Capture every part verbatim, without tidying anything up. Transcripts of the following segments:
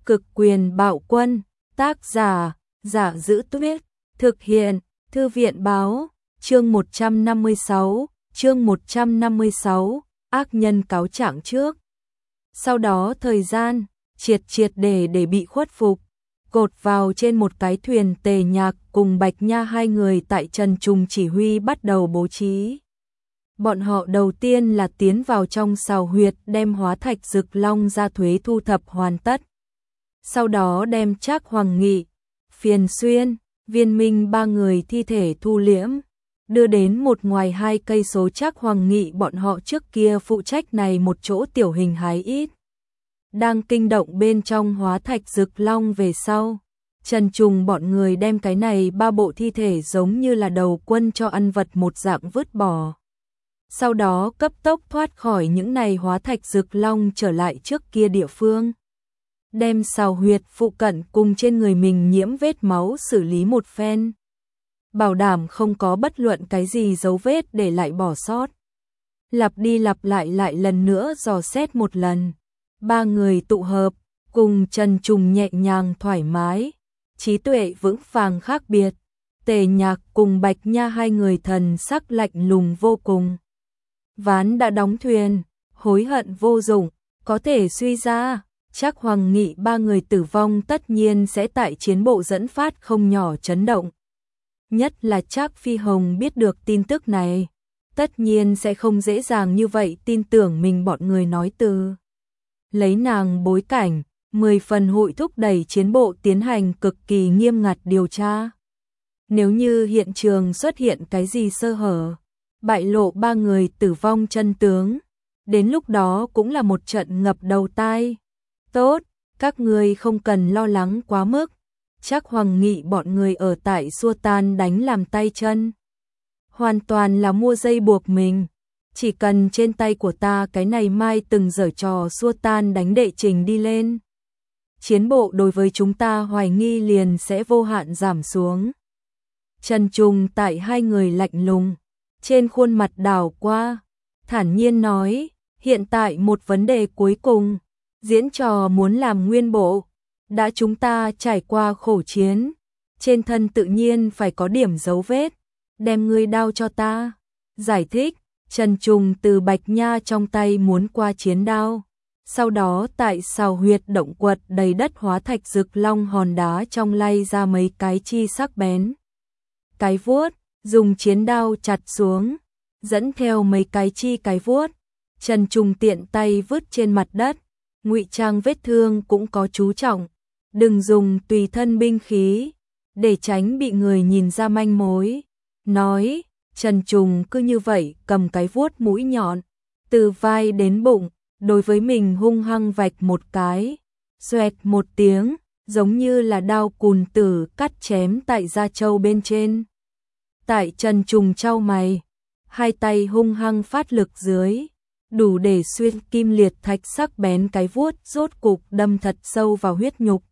Cực quyền bạo quân, tác giả, Giả Giữ Tuyết, thực hiện, Thư viện báo, chương một trăm năm mươi sáu, chương một trăm năm mươi sáu, ác nhân cáo trạng trước. Sau đó thời gian, triệt triệt để để bị khuất phục, cột vào trên một cái thuyền. Tề Nhạc cùng Bạch Nha hai người tại Trần Trùng chỉ huy bắt đầu bố trí. Bọn họ đầu tiên là tiến vào trong sào huyệt đem hóa thạch Dực Long ra thuế thu thập hoàn tất. Sau đó đem Trác Hoàng Nghị, Phiền Xuyên, Viên Minh ba người thi thể thu liễm, đưa đến một ngoài hai cây số. Trác Hoàng Nghị bọn họ trước kia phụ trách này một chỗ tiểu hình hái ít. Đang kinh động bên trong hóa thạch Dực Long về sau. Trần Trùng bọn người đem cái này ba bộ thi thể giống như là đầu quân cho ăn vật một dạng vứt bỏ. Sau đó cấp tốc thoát khỏi những này hóa thạch Dực Long trở lại trước kia địa phương. Đem sào huyệt phụ cận cùng trên người mình nhiễm vết máu xử lý một phen. Bảo đảm không có bất luận cái gì dấu vết để lại bỏ sót. Lặp đi lặp lại lại lần nữa dò xét một lần. Ba người tụ hợp, cùng Trần Trùng nhẹ nhàng thoải mái, trí tuệ vững vàng khác biệt. Tề Nhạc cùng Bạch Nha hai người thần sắc lạnh lùng vô cùng. Ván đã đóng thuyền, hối hận vô dụng, có thể suy ra, Trác Hoàng Nghị ba người tử vong tất nhiên sẽ tại chiến bộ dẫn phát không nhỏ chấn động. Nhất là Trác Phi Hồng biết được tin tức này, tất nhiên sẽ không dễ dàng như vậy tin tưởng mình bọn người nói từ. Lấy nàng bối cảnh, mười phần hội thúc đẩy chiến bộ tiến hành cực kỳ nghiêm ngặt điều tra. Nếu như hiện trường xuất hiện cái gì sơ hở, bại lộ ba người tử vong chân tướng, đến lúc đó cũng là một trận ngập đầu tai. Tốt, các ngươi không cần lo lắng quá mức. Trác Hoàng Nghị bọn người ở tại xua tan đánh làm tay chân. Hoàn toàn là mua dây buộc mình. Chỉ cần trên tay của ta cái này mai từng giở trò xua tan đánh đệ trình đi lên. Chiến bộ đối với chúng ta hoài nghi liền sẽ vô hạn giảm xuống. Trần Trùng tại hai người lạnh lùng, trên khuôn mặt đảo qua, thản nhiên nói, hiện tại một vấn đề cuối cùng. Diễn trò muốn làm nguyên bộ, đã chúng ta trải qua khổ chiến, trên thân tự nhiên phải có điểm dấu vết, đem ngươi đao cho ta. Giải thích, Trần Trùng từ Bạch Nha trong tay muốn qua chiến đao, sau đó tại sào huyệt động quật đầy đất hóa thạch Dực Long hòn đá trong lay ra mấy cái chi sắc bén. Cái vuốt, dùng chiến đao chặt xuống, dẫn theo mấy cái chi cái vuốt, Trần Trùng tiện tay vứt trên mặt đất. Ngụy trang vết thương cũng có chú trọng, đừng dùng tùy thân binh khí, để tránh bị người nhìn ra manh mối. Nói, Trần Trùng cứ như vậy cầm cái vuốt mũi nhọn, từ vai đến bụng, đối với mình hung hăng vạch một cái, xoẹt một tiếng, giống như là đao cùn tử cắt chém tại da trâu bên trên. Tại Trần Trùng chau mày, hai tay hung hăng phát lực dưới. Đủ để xuyên kim liệt thạch sắc bén cái vuốt rốt cục đâm thật sâu vào huyết nhục.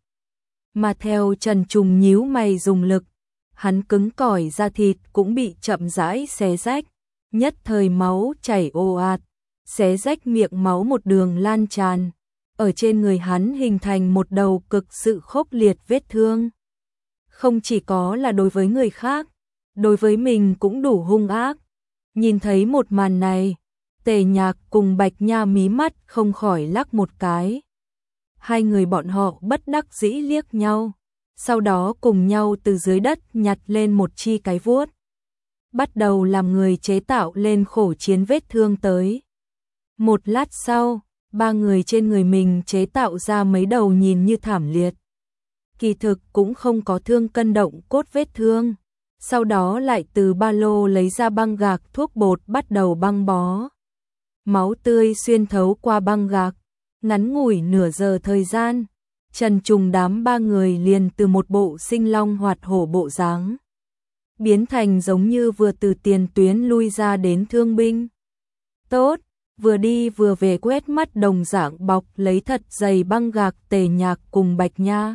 Mà theo Trần Trùng nhíu mày dùng lực, hắn cứng cỏi da thịt cũng bị chậm rãi xé rách, nhất thời máu chảy ồ ạt, xé rách miệng máu một đường lan tràn, ở trên người hắn hình thành một đầu cực sự khốc liệt vết thương. Không chỉ có là đối với người khác, đối với mình cũng đủ hung ác. Nhìn thấy một màn này, Tề Nhạc cùng Bạch Nha mí mắt không khỏi lắc một cái. Hai người bọn họ bất đắc dĩ liếc nhau, sau đó cùng nhau từ dưới đất nhặt lên một chi cái vuốt. Bắt đầu làm người chế tạo lên khổ chiến vết thương tới. Một lát sau, ba người trên người mình chế tạo ra mấy đầu nhìn như thảm liệt. Kỳ thực cũng không có thương cân động cốt vết thương. Sau đó lại từ ba lô lấy ra băng gạc thuốc bột bắt đầu băng bó. Máu tươi xuyên thấu qua băng gạc, ngắn ngủi nửa giờ thời gian, Trần Trùng đám ba người liền từ một bộ sinh long hoạt hổ bộ dáng, biến thành giống như vừa từ tiền tuyến lui ra đến thương binh. Tốt, vừa đi vừa về quét mắt đồng dạng bọc lấy thật dày băng gạc Tề Nhạc cùng Bạch Nha.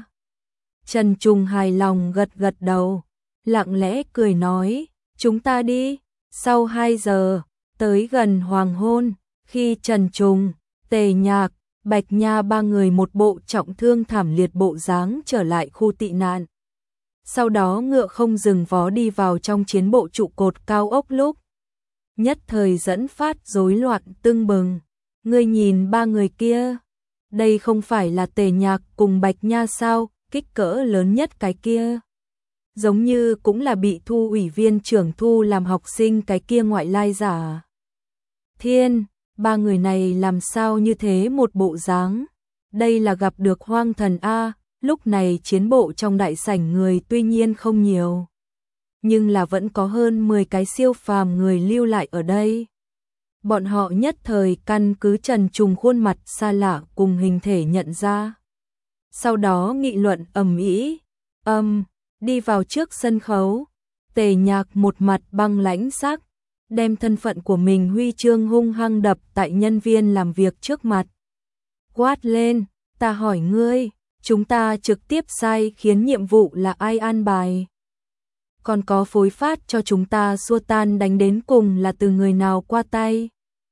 Trần Trùng hài lòng gật gật đầu, lặng lẽ cười nói, chúng ta đi. Sau hai giờ, tới gần hoàng hôn, khi Trần Trùng, Tề Nhạc, Bạch Nha ba người một bộ trọng thương thảm liệt bộ dáng trở lại khu tị nạn. Sau đó ngựa không dừng vó đi vào trong chiến bộ trụ cột cao ốc lúc. Nhất thời dẫn phát rối loạn tưng bừng. Ngươi nhìn ba người kia. Đây không phải là Tề Nhạc cùng Bạch Nha sao, kích cỡ lớn nhất cái kia. Giống như cũng là bị Thu ủy viên trưởng thu làm học sinh cái kia ngoại lai giả. Thiên, ba người này làm sao như thế một bộ dáng. Đây là gặp được hoang thần A, lúc này chiến bộ trong đại sảnh người tuy nhiên không nhiều. Nhưng là vẫn có hơn mười cái siêu phàm người lưu lại ở đây. Bọn họ nhất thời căn cứ Trần Trùng khuôn mặt xa lạ cùng hình thể nhận ra. Sau đó nghị luận ầm ĩ, âm, đi vào trước sân khấu. Tề Nhạc một mặt băng lãnh sắc, đem thân phận của mình huy chương hung hăng đập tại nhân viên làm việc trước mặt. Quát lên, ta hỏi ngươi, chúng ta trực tiếp sai khiến nhiệm vụ là ai an bài? Còn có phối phát cho chúng ta xua tan đánh đến cùng là từ người nào qua tay?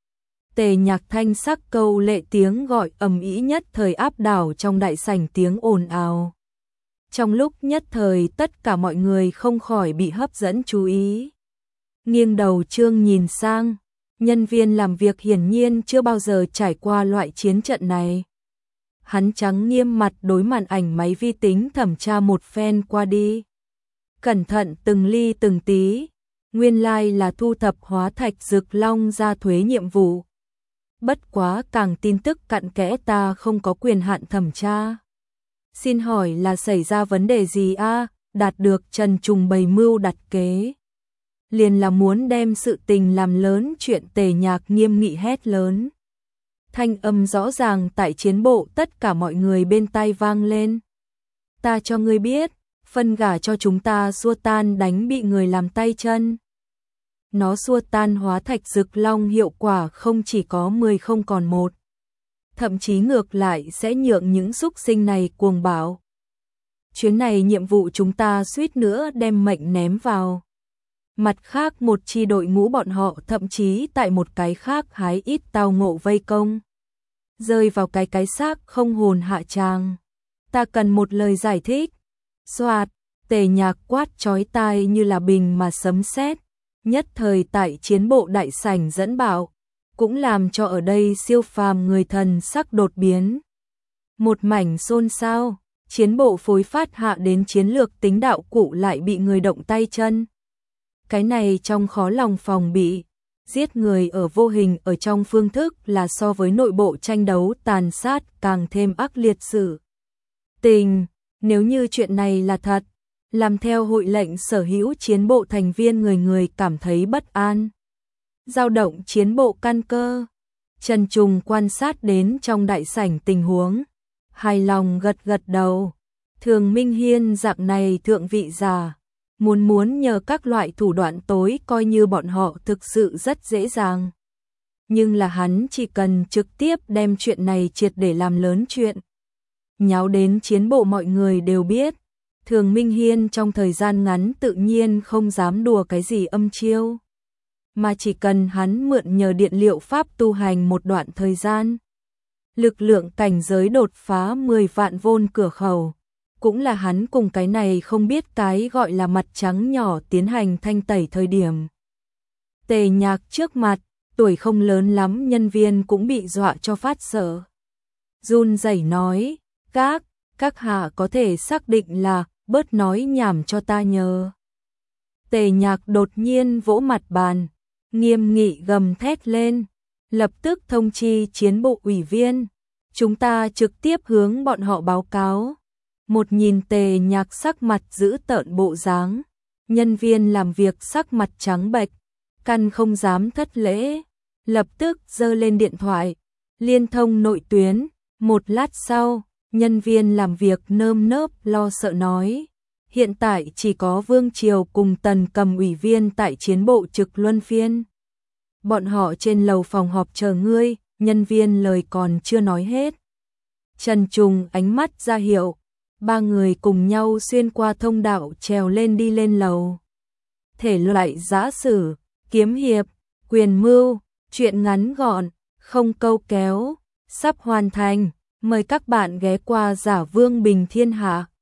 Tề Nhạc thanh sắc câu lệ tiếng gọi ầm ĩ nhất thời áp đảo trong đại sảnh tiếng ồn ào. Trong lúc nhất thời tất cả mọi người không khỏi bị hấp dẫn chú ý. Nghiêng đầu Trương nhìn sang, nhân viên làm việc hiển nhiên chưa bao giờ trải qua loại chiến trận này. Hắn trắng nghiêm mặt đối màn ảnh máy vi tính thẩm tra một phen qua đi. Cẩn thận từng ly từng tí, nguyên lai like là thu thập hóa thạch Dực Long ra thuế nhiệm vụ. Bất quá càng tin tức cặn kẽ ta không có quyền hạn thẩm tra. Xin hỏi là xảy ra vấn đề gì a? Đạt được Trần Trùng bày mưu đặt kế. Liền là muốn đem sự tình làm lớn chuyện. Tề Nhạc nghiêm nghị hét lớn. Thanh âm rõ ràng tại chiến bộ tất cả mọi người bên tai vang lên. Ta cho ngươi biết, phân gả cho chúng ta xua tan đánh bị người làm tay chân. Nó xua tan hóa thạch Dực Long hiệu quả không chỉ có mười không còn một. Thậm chí ngược lại sẽ nhượng những xúc sinh này cuồng bạo. Chuyến này nhiệm vụ chúng ta suýt nữa đem mệnh ném vào. Mặt khác một chi đội ngũ bọn họ thậm chí tại một cái khác hái ít tao ngộ vây công. Rơi vào cái cái xác không hồn hạ tràng. Ta cần một lời giải thích. Soạt, Tề Nhạc quát chói tai như là bình mà sấm sét. Nhất thời tại chiến bộ đại sảnh dẫn bạo, cũng làm cho ở đây siêu phàm người thần sắc đột biến. Một mảnh xôn xao, chiến bộ phối phát hạ đến chiến lược tính đạo cụ lại bị người động tay chân. Cái này trong khó lòng phòng bị, giết người ở vô hình ở trong phương thức là so với nội bộ tranh đấu tàn sát càng thêm ác liệt sự. Tình, nếu như chuyện này là thật, làm theo hội lệnh sở hữu chiến bộ thành viên người người cảm thấy bất an. Dao động chiến bộ căn cơ. Trần Trùng quan sát đến trong đại sảnh tình huống. Hài lòng gật gật đầu. Thường Minh Hiên dạng này thượng vị giả. Muốn muốn nhờ các loại thủ đoạn tối coi như bọn họ thực sự rất dễ dàng. Nhưng là hắn chỉ cần trực tiếp đem chuyện này triệt để làm lớn chuyện. Nháo đến chiến bộ mọi người đều biết. Thường Minh Hiên trong thời gian ngắn tự nhiên không dám đùa cái gì âm chiêu. Mà chỉ cần hắn mượn nhờ điện liệu pháp tu hành một đoạn thời gian. Lực lượng cảnh giới đột phá mười vạn vôn cửa khẩu. Cũng là hắn cùng cái này không biết cái gọi là mặt trắng nhỏ tiến hành thanh tẩy thời điểm. Tề Nhạc trước mặt, tuổi không lớn lắm nhân viên cũng bị dọa cho phát sợ. Run rẩy nói, các, các hạ có thể xác định là bớt nói nhảm cho ta nhờ. Tề Nhạc đột nhiên vỗ mặt bàn, nghiêm nghị gầm thét lên, lập tức thông chi chiến bộ ủy viên, chúng ta trực tiếp hướng bọn họ báo cáo. Một nhìn Tề Nhạc sắc mặt giữ tợn bộ dáng, nhân viên làm việc sắc mặt trắng bệch, căn không dám thất lễ, lập tức giơ lên điện thoại, liên thông nội tuyến. Một lát sau, nhân viên làm việc nơm nớp lo sợ nói, hiện tại chỉ có Vương Triều cùng Tần Cầm ủy viên tại chiến bộ trực luân phiên. Bọn họ trên lầu phòng họp chờ ngươi. Nhân viên lời còn chưa nói hết. Trần Trùng ánh mắt ra hiệu, ba người cùng nhau xuyên qua thông đạo trèo lên đi lên lầu. Thể loại giã sử, kiếm hiệp, quyền mưu, chuyện ngắn gọn, không câu kéo, sắp hoàn thành. Mời các bạn ghé qua Giả Vương Bình Thiên Hạ.